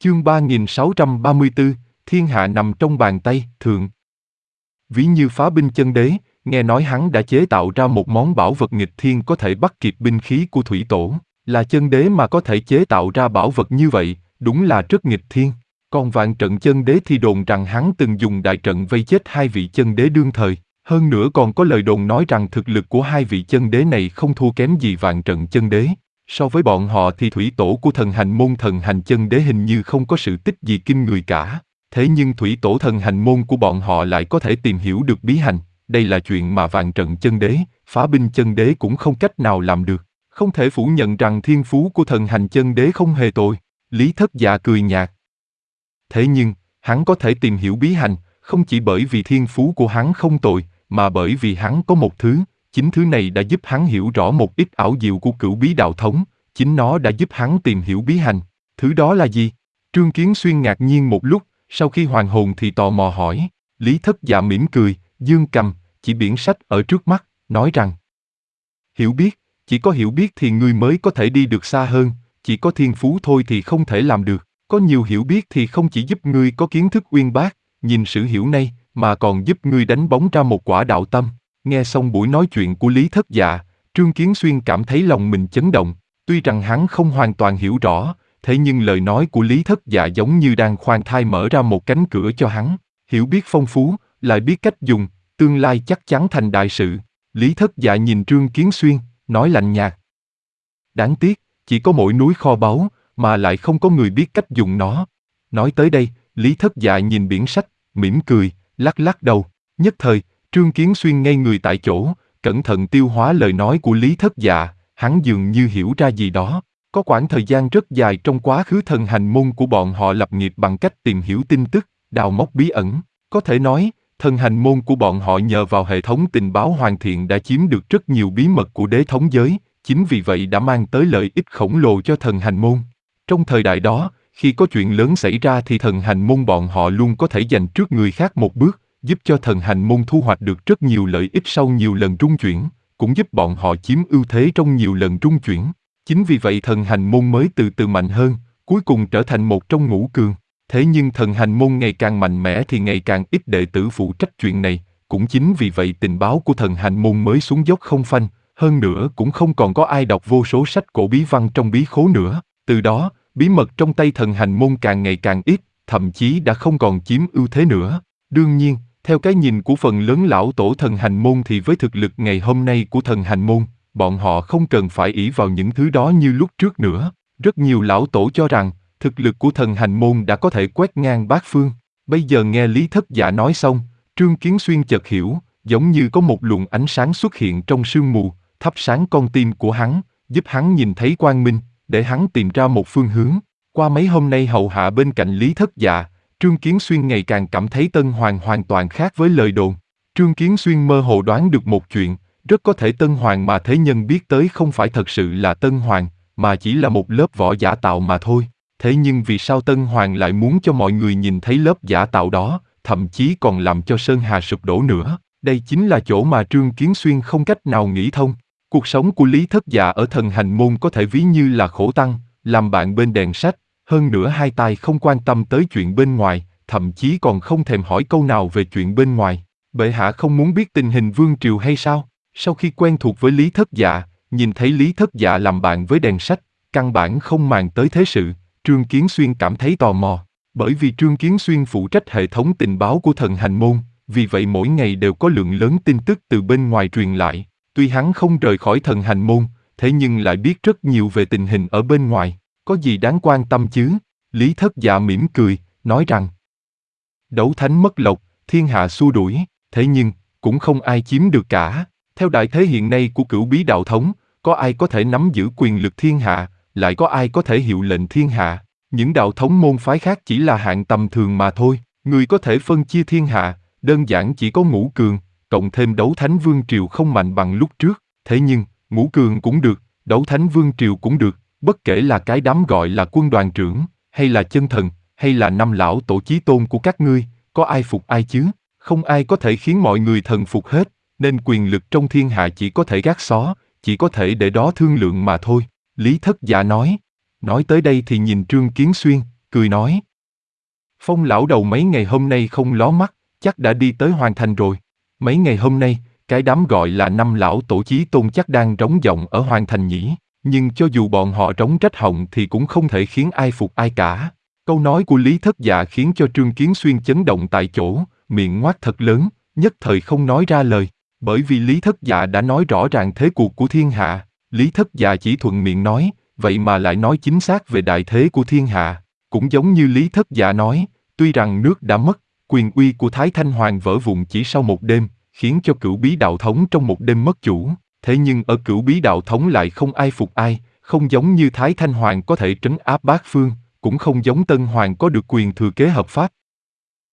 Chương 3634, thiên hạ nằm trong bàn tay, thượng. Ví như phá binh chân đế, nghe nói hắn đã chế tạo ra một món bảo vật nghịch thiên có thể bắt kịp binh khí của thủy tổ, là chân đế mà có thể chế tạo ra bảo vật như vậy, đúng là rất nghịch thiên. Còn vạn trận chân đế thì đồn rằng hắn từng dùng đại trận vây chết hai vị chân đế đương thời, hơn nữa còn có lời đồn nói rằng thực lực của hai vị chân đế này không thua kém gì vạn trận chân đế. So với bọn họ thì thủy tổ của thần hành môn thần hành chân đế hình như không có sự tích gì kinh người cả. Thế nhưng thủy tổ thần hành môn của bọn họ lại có thể tìm hiểu được bí hành, đây là chuyện mà vạn trận chân đế, phá binh chân đế cũng không cách nào làm được. Không thể phủ nhận rằng thiên phú của thần hành chân đế không hề tồi. Lý Thất Dạ cười nhạt. Thế nhưng, hắn có thể tìm hiểu bí hành, không chỉ bởi vì thiên phú của hắn không tồi, mà bởi vì hắn có một thứ, chính thứ này đã giúp hắn hiểu rõ một ít ảo diệu của cửu bí đạo thống, chính nó đã giúp hắn tìm hiểu bí hành. Thứ đó là gì? Trương Kiến Xuyên ngạc nhiên một lúc, sau khi hoàn hồn thì tò mò hỏi. Lý Thất Dạ mỉm cười, dương cầm, chỉ biển sách ở trước mắt, nói rằng: hiểu biết, chỉ có hiểu biết thì ngươi mới có thể đi được xa hơn, chỉ có thiên phú thôi thì không thể làm được. Có nhiều hiểu biết thì không chỉ giúp ngươi có kiến thức uyên bác, nhìn sử hiểu này, mà còn giúp ngươi đánh bóng ra một quả đạo tâm. Nghe xong buổi nói chuyện của Lý Thất Dạ, Trương Kiến Xuyên cảm thấy lòng mình chấn động. Tuy rằng hắn không hoàn toàn hiểu rõ, thế nhưng lời nói của Lý Thất Dạ giống như đang khoan thai mở ra một cánh cửa cho hắn. Hiểu biết phong phú, lại biết cách dùng, tương lai chắc chắn thành đại sự. Lý Thất Dạ nhìn Trương Kiến Xuyên, nói lạnh nhạt. Đáng tiếc, chỉ có mỗi núi kho báu, mà lại không có người biết cách dùng nó. Nói tới đây, Lý Thất Dạ nhìn biển sách, mỉm cười, lắc lắc đầu. Nhất thời, Trương Kiến Xuyên ngây người tại chỗ, cẩn thận tiêu hóa lời nói của Lý Thất Dạ, hắn dường như hiểu ra gì đó. Có quãng thời gian rất dài trong quá khứ thần hành môn của bọn họ lập nghiệp bằng cách tìm hiểu tin tức, đào móc bí ẩn. Có thể nói, thần hành môn của bọn họ nhờ vào hệ thống tình báo hoàn thiện đã chiếm được rất nhiều bí mật của đế thống giới, chính vì vậy đã mang tới lợi ích khổng lồ cho thần hành môn. Trong thời đại đó, khi có chuyện lớn xảy ra thì thần hành môn bọn họ luôn có thể giành trước người khác một bước, giúp cho thần hành môn thu hoạch được rất nhiều lợi ích sau nhiều lần trung chuyển, cũng giúp bọn họ chiếm ưu thế trong nhiều lần trung chuyển. Chính vì vậy thần hành môn mới từ từ mạnh hơn, cuối cùng trở thành một trong ngũ cường. Thế nhưng thần hành môn ngày càng mạnh mẽ thì ngày càng ít đệ tử phụ trách chuyện này, cũng chính vì vậy tình báo của thần hành môn mới xuống dốc không phanh, hơn nữa cũng không còn có ai đọc vô số sách cổ bí văn trong bí khố nữa. Từ đó, bí mật trong tay thần hành môn càng ngày càng ít, thậm chí đã không còn chiếm ưu thế nữa. Đương nhiên, theo cái nhìn của phần lớn lão tổ thần hành môn thì với thực lực ngày hôm nay của thần hành môn, bọn họ không cần phải ỷ vào những thứ đó như lúc trước nữa. Rất nhiều lão tổ cho rằng, thực lực của thần hành môn đã có thể quét ngang bát phương. Bây giờ nghe Lý Thất Dạ nói xong, Trương Kiến Xuyên chợt hiểu, giống như có một luồng ánh sáng xuất hiện trong sương mù, thắp sáng con tim của hắn, giúp hắn nhìn thấy quang minh, để hắn tìm ra một phương hướng. Qua mấy hôm nay hầu hạ bên cạnh Lý Thất Dạ, Trương Kiến Xuyên ngày càng cảm thấy Tân Hoàng hoàn toàn khác với lời đồn. Trương Kiến Xuyên mơ hồ đoán được một chuyện, rất có thể Tân Hoàng mà thế nhân biết tới không phải thật sự là Tân Hoàng, mà chỉ là một lớp vỏ giả tạo mà thôi. Thế nhưng vì sao Tân Hoàng lại muốn cho mọi người nhìn thấy lớp giả tạo đó, thậm chí còn làm cho Sơn Hà sụp đổ nữa? Đây chính là chỗ mà Trương Kiến Xuyên không cách nào nghĩ thông. Cuộc sống của Lý Thất Dạ ở thần hành môn có thể ví như là khổ tăng, làm bạn bên đèn sách, hơn nữa hai tai không quan tâm tới chuyện bên ngoài, thậm chí còn không thèm hỏi câu nào về chuyện bên ngoài. Bệ hạ không muốn biết tình hình vương triều hay sao? Sau khi quen thuộc với Lý Thất Dạ, nhìn thấy Lý Thất Dạ làm bạn với đèn sách, căn bản không màng tới thế sự, Trương Kiến Xuyên cảm thấy tò mò. Bởi vì Trương Kiến Xuyên phụ trách hệ thống tình báo của thần hành môn, vì vậy mỗi ngày đều có lượng lớn tin tức từ bên ngoài truyền lại. Tuy hắn không rời khỏi thần hành môn, thế nhưng lại biết rất nhiều về tình hình ở bên ngoài. Có gì đáng quan tâm chứ? Lý Thất Dạ mỉm cười, nói rằng: đấu thánh mất lộc, thiên hạ xua đuổi, thế nhưng, cũng không ai chiếm được cả. Theo đại thế hiện nay của cửu bí đạo thống, có ai có thể nắm giữ quyền lực thiên hạ, lại có ai có thể hiệu lệnh thiên hạ. Những đạo thống môn phái khác chỉ là hạng tầm thường mà thôi. Người có thể phân chia thiên hạ, đơn giản chỉ có ngũ cường, cộng thêm đấu thánh vương triều không mạnh bằng lúc trước. Thế nhưng, ngũ cường cũng được, đấu thánh vương triều cũng được, bất kể là cái đám gọi là quân đoàn trưởng, hay là chân thần, hay là năm lão tổ chí tôn của các ngươi, có ai phục ai chứ? Không ai có thể khiến mọi người thần phục hết, nên quyền lực trong thiên hạ chỉ có thể gác xó, chỉ có thể để đó thương lượng mà thôi. Lý Thất Dạ nói. Nói tới đây thì nhìn Trương Kiến Xuyên, cười nói. Phong lão đầu mấy ngày hôm nay không ló mắt, chắc đã đi tới Hoàng Thành rồi. Mấy ngày hôm nay, cái đám gọi là năm lão tổ chí tôn chắc đang trống vọng ở Hoàng Thành nhỉ, nhưng cho dù bọn họ trống trách họng thì cũng không thể khiến ai phục ai cả. Câu nói của Lý Thất Dạ khiến cho Trương Kiến Xuyên chấn động tại chỗ, miệng ngoác thật lớn, nhất thời không nói ra lời, bởi vì Lý Thất Dạ đã nói rõ ràng thế cuộc của thiên hạ. Lý Thất Dạ chỉ thuận miệng nói, vậy mà lại nói chính xác về đại thế của thiên hạ. Cũng giống như Lý Thất Dạ nói, tuy rằng nước đã mất, quyền uy của Thái Thanh Hoàng vỡ vụn chỉ sau một đêm, khiến cho Cửu Bí Đạo Thống trong một đêm mất chủ. Thế nhưng ở Cửu Bí Đạo Thống lại không ai phục ai, không giống như Thái Thanh Hoàng có thể trấn áp bát phương, cũng không giống Tân Hoàng có được quyền thừa kế hợp pháp.